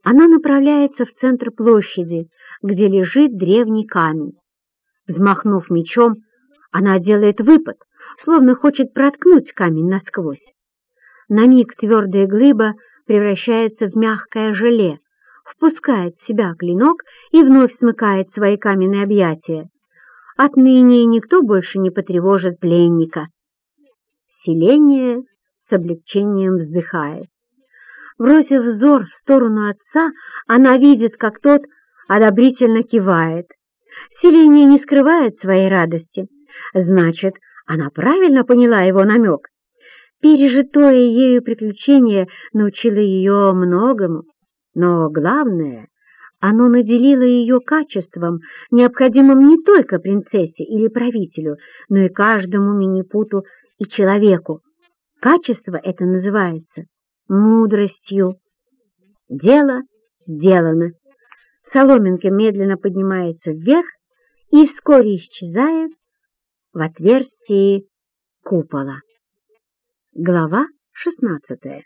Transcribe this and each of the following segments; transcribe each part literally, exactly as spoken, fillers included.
Она направляется в центр площади, где лежит древний камень. Взмахнув мечом, она делает выпад, словно хочет проткнуть камень насквозь. На миг твердая глыба превращается в мягкое желе, впускает в себя клинок и вновь смыкает свои каменные объятия. Отныне никто больше не потревожит пленника. Селения с облегчением вздыхает. Бросив взор в сторону отца, она видит, как тот одобрительно кивает. Селения не скрывает своей радости. Значит, она правильно поняла его намек. Пережитое ею приключение научило ее многому, но главное, оно наделило ее качеством, необходимым не только принцессе или правителю, но и каждому минипуту и человеку. Качество это называется мудростью. Дело сделано. Соломинка медленно поднимается вверх и вскоре исчезает в отверстии купола. Глава шестнадцатая.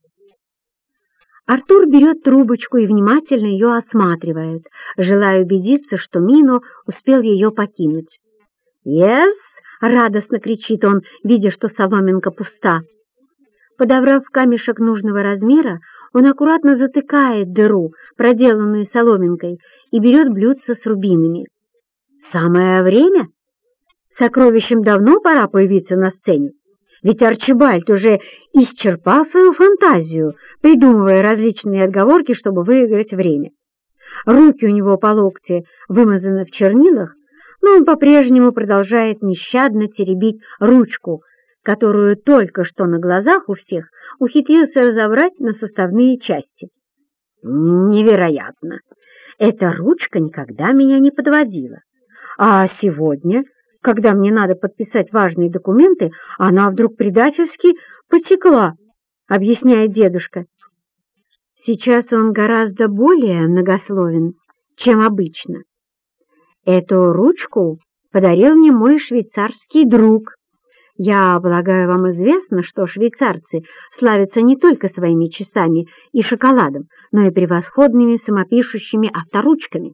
Артур берет трубочку и внимательно ее осматривает, желая убедиться, что Мино успел ее покинуть. «Yes!» — радостно кричит он, видя, что соломинка пуста. Подобрав камешек нужного размера, он аккуратно затыкает дыру, проделанную соломинкой, и берет блюдце с рубинами. «Самое время! Сокровищем давно пора появиться на сцене. Ведь Арчибальд уже исчерпал свою фантазию, придумывая различные отговорки, чтобы выиграть время. Руки у него по локте вымазаны в чернилах, но он по-прежнему продолжает нещадно теребить ручку, которую только что на глазах у всех ухитрился разобрать на составные части. Невероятно! Эта ручка никогда меня не подводила. А сегодня, когда мне надо подписать важные документы, она вдруг предательски потекла, объясняет дедушка. Сейчас он гораздо более многословен, чем обычно. Эту ручку подарил мне мой швейцарский друг. Я полагаю, вам известно, что швейцарцы славятся не только своими часами и шоколадом, но и превосходными самопишущими авторучками.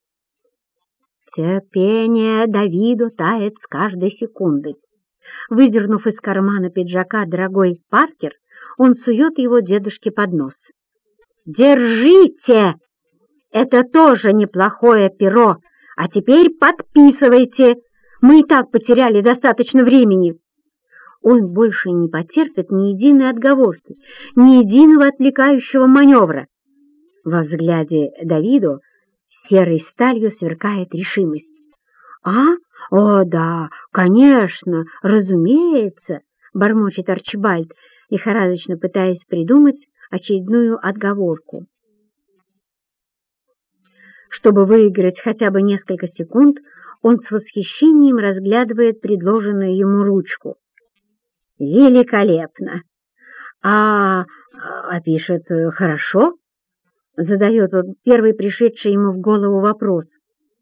Терпение Давиду тает с каждой секундой. Выдернув из кармана пиджака дорогой Паркер, он сует его дедушке под нос. «Держите! Это тоже неплохое перо, а теперь подписывайте! Мы и так потеряли достаточно времени!» Он больше не потерпит ни единой отговорки, ни единого отвлекающего маневра. Во взгляде Давиду серой сталью сверкает решимость. «А? О, да, конечно, разумеется!» — бормочет Арчибальд, лихорадочно пытаясь придумать очередную отговорку. Чтобы выиграть хотя бы несколько секунд, он с восхищением разглядывает предложенную ему ручку. «Великолепно! А, а пишет хорошо?» — задает он первый пришедший ему в голову вопрос.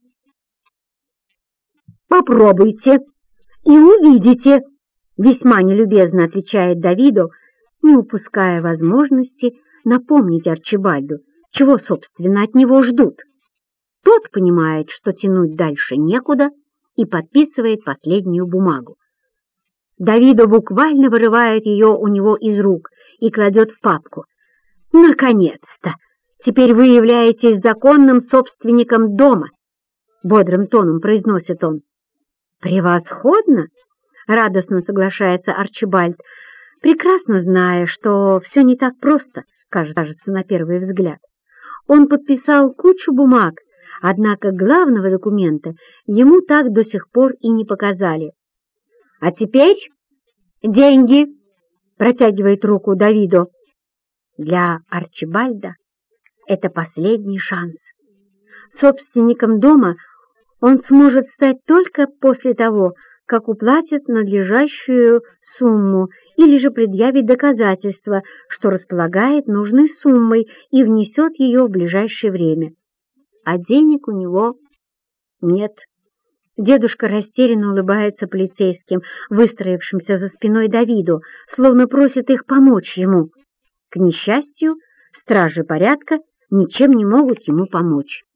«Попробуйте и увидите!» — весьма нелюбезно отвечает Давиду, не упуская возможности напомнить Арчибальду, чего, собственно, от него ждут. Тот понимает, что тянуть дальше некуда, и подписывает последнюю бумагу. Давидо буквально вырывает ее у него из рук и кладет в папку. «Наконец-то! Теперь вы являетесь законным собственником дома!» — бодрым тоном произносит он. «Превосходно!» — радостно соглашается Арчибальд, прекрасно зная, что все не так просто, кажется на первый взгляд. Он подписал кучу бумаг, однако главного документа ему так до сих пор и не показали. «А теперь деньги!» — протягивает руку Давиду. Для Арчибальда это последний шанс. Собственником дома он сможет стать только после того, как уплатит надлежащую сумму или же предъявит доказательства, что располагает нужной суммой и внесет ее в ближайшее время. А денег у него нет. Дедушка растерянно улыбается полицейским, выстроившимся за спиной Давиду, словно просит их помочь ему. К несчастью, стражи порядка ничем не могут ему помочь.